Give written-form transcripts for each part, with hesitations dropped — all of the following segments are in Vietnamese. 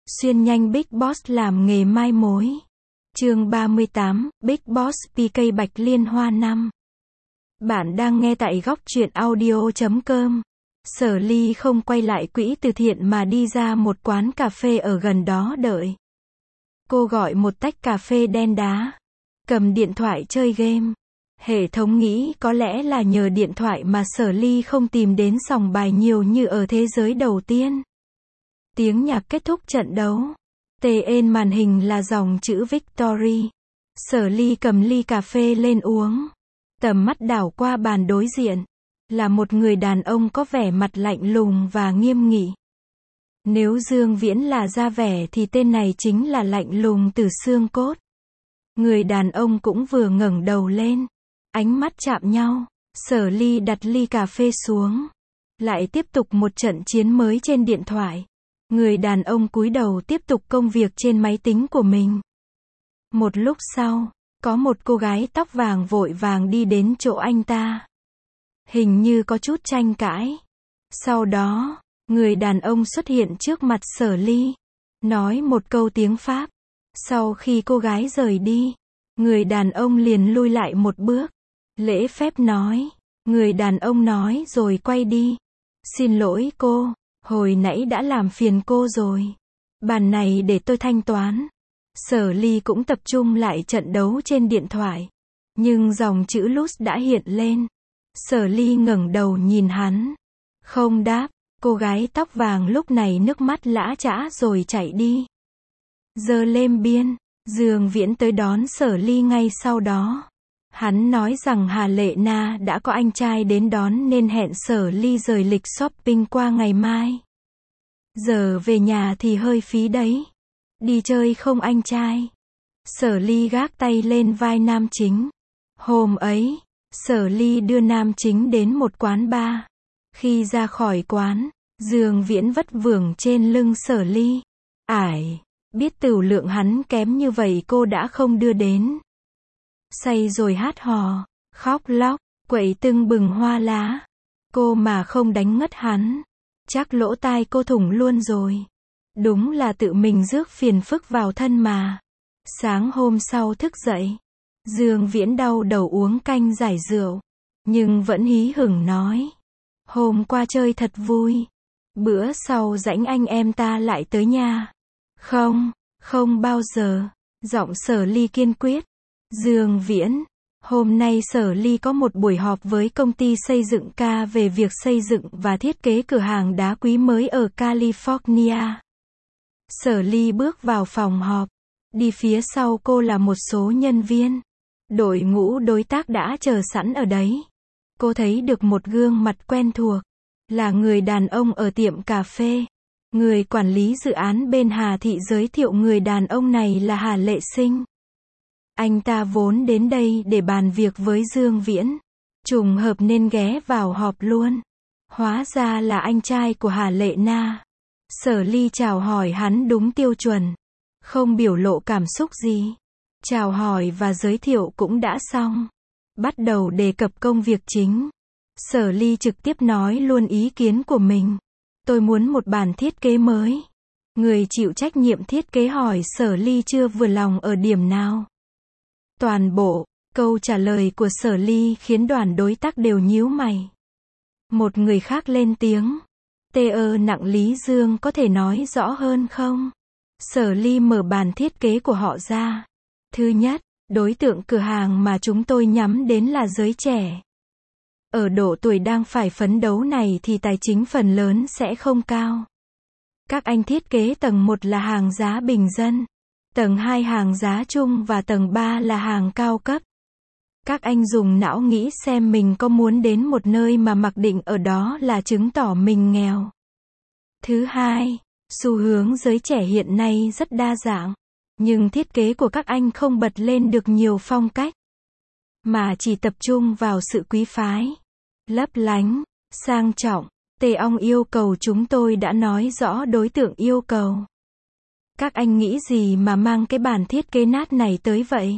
Xuyên nhanh Big Boss làm nghề mai mối. Chương 38, Big Boss PK Bạch Liên Hoa 5. Bạn đang nghe tại góc truyện audio.com. Sở Ly không quay lại quỹ từ thiện mà đi ra một quán cà phê ở gần đó đợi. Cô gọi một tách cà phê đen đá, cầm điện thoại chơi game. Hệ thống nghĩ có lẽ là nhờ điện thoại mà Sở Ly không tìm đến sòng bài nhiều như ở thế giới đầu tiên. Tiếng nhạc kết thúc trận đấu. Trên màn hình là dòng chữ Victory. Sở Ly cầm ly cà phê lên uống. Tầm mắt đảo qua bàn đối diện. Là một người đàn ông có vẻ mặt lạnh lùng và nghiêm nghị. Nếu Dương Viễn là da vẻ thì tên này chính là lạnh lùng từ xương cốt. Người đàn ông cũng vừa ngẩng đầu lên. Ánh mắt chạm nhau. Sở Ly đặt ly cà phê xuống. Lại tiếp tục một trận chiến mới trên điện thoại. Người đàn ông cúi đầu tiếp tục công việc trên máy tính của mình. Một lúc sau, có một cô gái tóc vàng vội vàng đi đến chỗ anh ta. Hình như có chút tranh cãi. Sau đó, người đàn ông xuất hiện trước mặt Sở Ly. Nói một câu tiếng Pháp. Sau khi cô gái rời đi, người đàn ông liền lui lại một bước. Lễ phép nói. Người đàn ông nói rồi quay đi. Xin lỗi cô. Hồi nãy đã làm phiền cô rồi. Bàn này để tôi thanh toán. Sở Ly cũng tập trung lại trận đấu trên điện thoại. Nhưng dòng chữ Lose đã hiện lên. Sở Ly ngẩng đầu nhìn hắn. Không đáp. Cô gái tóc vàng lúc này nước mắt lã chã rồi chạy đi. Giờ lên biên. Dương Viễn tới đón Sở Ly ngay sau đó. Hắn nói rằng Hà Lệ Na đã có anh trai đến đón nên hẹn Sở Ly rời lịch shopping qua ngày mai. Giờ về nhà thì hơi phí đấy. Đi chơi không anh trai? Sở Ly gác tay lên vai nam chính. Hôm ấy, Sở Ly đưa nam chính đến một quán bar. Khi ra khỏi quán, Dương Viễn vất vưởng trên lưng Sở Ly. Ải, biết tửu lượng hắn kém như vậy cô đã không đưa đến. Say rồi hát hò, khóc lóc, quậy tưng bừng hoa lá. Cô mà không đánh ngất hắn, chắc lỗ tai cô thủng luôn rồi. Đúng là tự mình rước phiền phức vào thân mà. Sáng hôm sau thức dậy, Dương Viễn đau đầu uống canh giải rượu, nhưng vẫn hí hửng nói. Hôm qua chơi thật vui. Bữa sau rảnh anh em ta lại tới nhà. Không, không bao giờ. Giọng Sở Ly kiên quyết. Dương Viễn, hôm nay Sở Ly có một buổi họp với công ty xây dựng K về việc xây dựng và thiết kế cửa hàng đá quý mới ở California. Sở Ly bước vào phòng họp. Đi phía sau cô là một số nhân viên. Đội ngũ đối tác đã chờ sẵn ở đấy. Cô thấy được một gương mặt quen thuộc. Là người đàn ông ở tiệm cà phê. Người quản lý dự án bên Hà Thị giới thiệu người đàn ông này là Hà Lệ Sinh. Anh ta vốn đến đây để bàn việc với Dương Viễn. Trùng hợp nên ghé vào họp luôn. Hóa ra là anh trai của Hà Lệ Na. Sở Ly chào hỏi hắn đúng tiêu chuẩn. Không biểu lộ cảm xúc gì. Chào hỏi và giới thiệu cũng đã xong. Bắt đầu đề cập công việc chính. Sở Ly trực tiếp nói luôn ý kiến của mình. Tôi muốn một bản thiết kế mới. Người chịu trách nhiệm thiết kế hỏi Sở Ly chưa vừa lòng ở điểm nào. Toàn bộ câu trả lời của Sở Ly khiến đoàn đối tác đều nhíu mày. Một người khác lên tiếng. Nặng Lý Dương có thể nói rõ hơn không? Sở Ly mở bản thiết kế của họ ra. Thứ nhất, đối tượng cửa hàng mà chúng tôi nhắm đến là giới trẻ. Ở độ tuổi đang phải phấn đấu này thì tài chính phần lớn sẽ không cao. Các anh thiết kế tầng 1 là hàng giá bình dân. Tầng 2 hàng giá trung và tầng 3 là hàng cao cấp. Các anh dùng não nghĩ xem mình có muốn đến một nơi mà mặc định ở đó là chứng tỏ mình nghèo. Thứ hai, xu hướng giới trẻ hiện nay rất đa dạng. Nhưng thiết kế của các anh không bật lên được nhiều phong cách. Mà chỉ tập trung vào sự quý phái, lấp lánh, sang trọng. Ông yêu cầu chúng tôi đã nói rõ đối tượng yêu cầu. Các anh nghĩ gì mà mang cái bản thiết kế nát này tới vậy?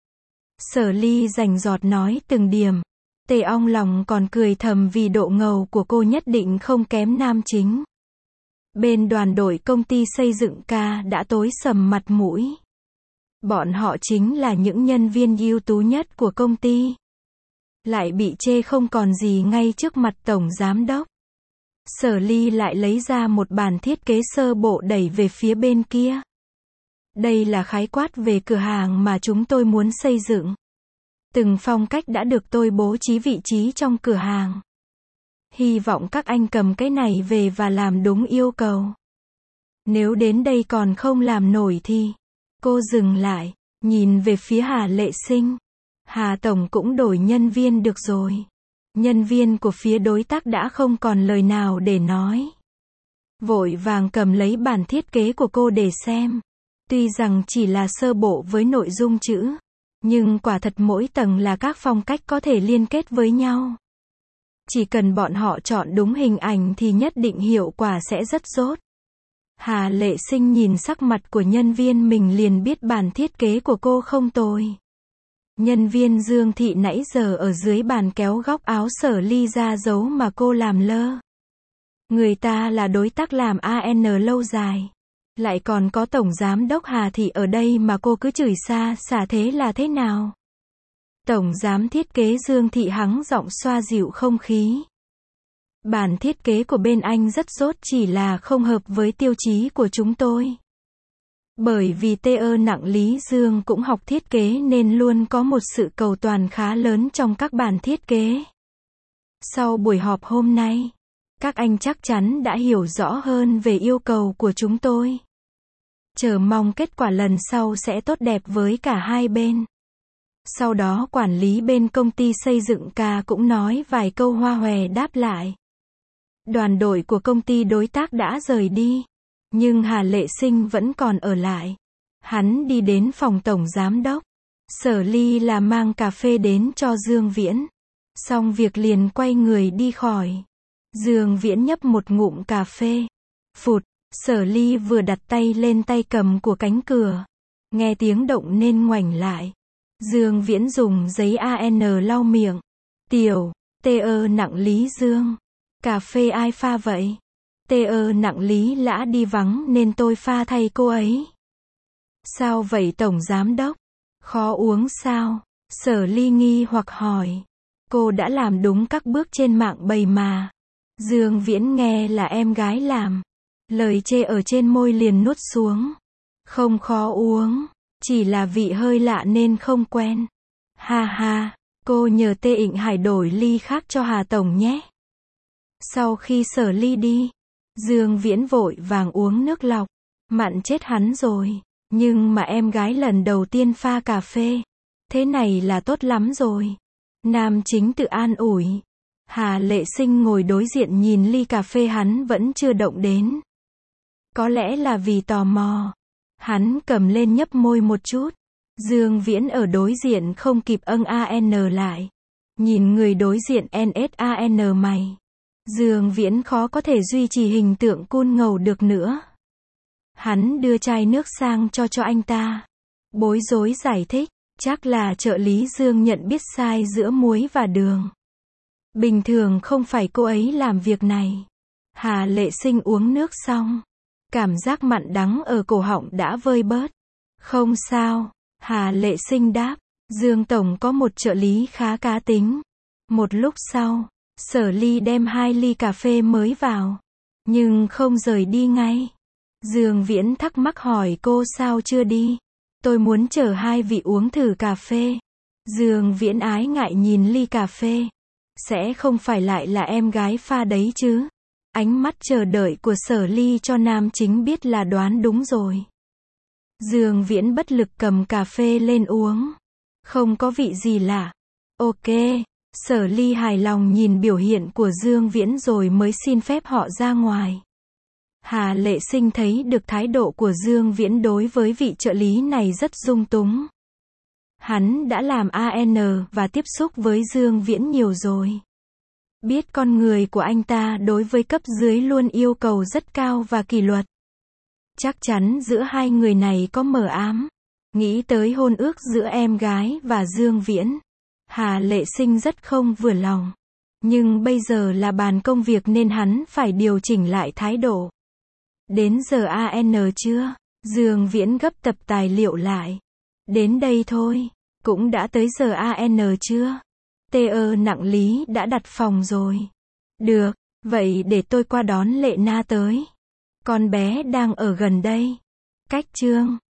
Sở Ly rành rọt nói từng điểm. Ông lòng còn cười thầm vì độ ngầu của cô nhất định không kém nam chính. Bên đoàn đội công ty xây dựng ca đã tối sầm mặt mũi. Bọn họ chính là những nhân viên ưu tú nhất của công ty. Lại bị chê không còn gì ngay trước mặt tổng giám đốc. Sở Ly lại lấy ra một bản thiết kế sơ bộ đẩy về phía bên kia. Đây là khái quát về cửa hàng mà chúng tôi muốn xây dựng. Từng phong cách đã được tôi bố trí vị trí trong cửa hàng. Hy vọng các anh cầm cái này về và làm đúng yêu cầu. Nếu đến đây còn không làm nổi thì... Cô dừng lại, nhìn về phía Hà Lệ Sinh. Hà Tổng cũng đổi nhân viên được rồi. Nhân viên của phía đối tác đã không còn lời nào để nói. Vội vàng cầm lấy bản thiết kế của cô để xem. Tuy rằng chỉ là sơ bộ với nội dung chữ, nhưng quả thật mỗi tầng là các phong cách có thể liên kết với nhau. Chỉ cần bọn họ chọn đúng hình ảnh thì nhất định hiệu quả sẽ rất tốt. Hà Lệ Sinh nhìn sắc mặt của nhân viên mình liền biết bản thiết kế của cô không tồi. Nhân viên Dương Thị nãy giờ ở dưới bàn kéo góc áo Sở Ly ra dấu mà cô làm lơ. Người ta là đối tác làm AN lâu dài. Lại còn có Tổng Giám đốc Hà Thị ở đây mà cô cứ chửi xa xả thế là thế nào? Tổng Giám thiết kế Dương Thị hắng giọng xoa dịu không khí. Bản thiết kế của bên anh rất tốt chỉ là không hợp với tiêu chí của chúng tôi. Bởi vì TE nặng Lý Dương cũng học thiết kế nên luôn có một sự cầu toàn khá lớn trong các bản thiết kế. Sau buổi họp hôm nay, các anh chắc chắn đã hiểu rõ hơn về yêu cầu của chúng tôi. Chờ mong kết quả lần sau sẽ tốt đẹp với cả hai bên. Sau đó quản lý bên công ty xây dựng ca cũng nói vài câu hoa hòe đáp lại. Đoàn đội của công ty đối tác đã rời đi. Nhưng Hà Lệ Sinh vẫn còn ở lại. Hắn đi đến phòng tổng giám đốc. Sở Ly là mang cà phê đến cho Dương Viễn. Xong việc liền quay người đi khỏi. Dương Viễn nhấp một ngụm cà phê. Phụt, Sở Ly vừa đặt tay lên tay cầm của cánh cửa. Nghe tiếng động nên ngoảnh lại. Dương Viễn dùng giấy AN lau miệng. Tiểu, TE nặng Lý Dương. Cà phê ai pha vậy? TE nặng Lý Lã đi vắng nên tôi pha thay cô ấy. Sao vậy Tổng Giám đốc? Khó uống sao? Sở Ly nghi hoặc hỏi. Cô đã làm đúng các bước trên mạng bày mà. Dương Viễn nghe là em gái làm. Lời chê ở trên môi liền nuốt xuống. Không khó uống. Chỉ là vị hơi lạ nên không quen. Ha ha, cô nhờ Tê Ịnh Hải đổi ly khác cho Hà Tổng nhé. Sau khi Sở Ly đi, Dương Viễn vội vàng uống nước lọc. Mặn chết hắn rồi. Nhưng mà em gái lần đầu tiên pha cà phê. Thế này là tốt lắm rồi. Nam chính tự an ủi. Hà Lệ Sinh ngồi đối diện nhìn ly cà phê hắn vẫn chưa động đến. Có lẽ là vì tò mò. Hắn cầm lên nhấp môi một chút. Dương Viễn ở đối diện không kịp AN lại. Nhìn người đối diện NSAN mày. Dương Viễn khó có thể duy trì hình tượng cool ngầu được nữa. Hắn đưa chai nước sang cho anh ta. Bối rối giải thích. Chắc là trợ lý Dương nhận biết sai giữa muối và đường. Bình thường không phải cô ấy làm việc này. Hà Lệ Sinh uống nước xong. Cảm giác mặn đắng ở cổ họng đã vơi bớt. Không sao. Hà Lệ Sinh đáp. Dương Tổng có một trợ lý khá cá tính. Một lúc sau, Sở Ly đem 2 ly cà phê mới vào. Nhưng không rời đi ngay. Dương Viễn thắc mắc hỏi cô sao chưa đi. Tôi muốn chờ hai vị uống thử cà phê. Dương Viễn ái ngại nhìn ly cà phê. Sẽ không phải lại là em gái pha đấy chứ. Ánh mắt chờ đợi của Sở Ly cho nam chính biết là đoán đúng rồi. Dương Viễn bất lực cầm cà phê lên uống. Không có vị gì lạ. Ok. Sở Ly hài lòng nhìn biểu hiện của Dương Viễn rồi mới xin phép họ ra ngoài. Hà Lệ Sinh thấy được thái độ của Dương Viễn đối với vị trợ lý này rất dung túng. Hắn đã làm AN và tiếp xúc với Dương Viễn nhiều rồi. Biết con người của anh ta đối với cấp dưới luôn yêu cầu rất cao và kỷ luật. Chắc chắn giữa hai người này có mờ ám. Nghĩ tới hôn ước giữa em gái và Dương Viễn. Hà Lệ Sinh rất không vừa lòng. Nhưng bây giờ là bàn công việc nên hắn phải điều chỉnh lại thái độ. Đến giờ AN chưa? Dương Viễn gấp tập tài liệu lại. Đến đây thôi. Cũng đã tới giờ AN chưa? TE Nặng Lý đã đặt phòng rồi. Được, vậy để tôi qua đón Lệ Na tới. Con bé đang ở gần đây. Cách Trương.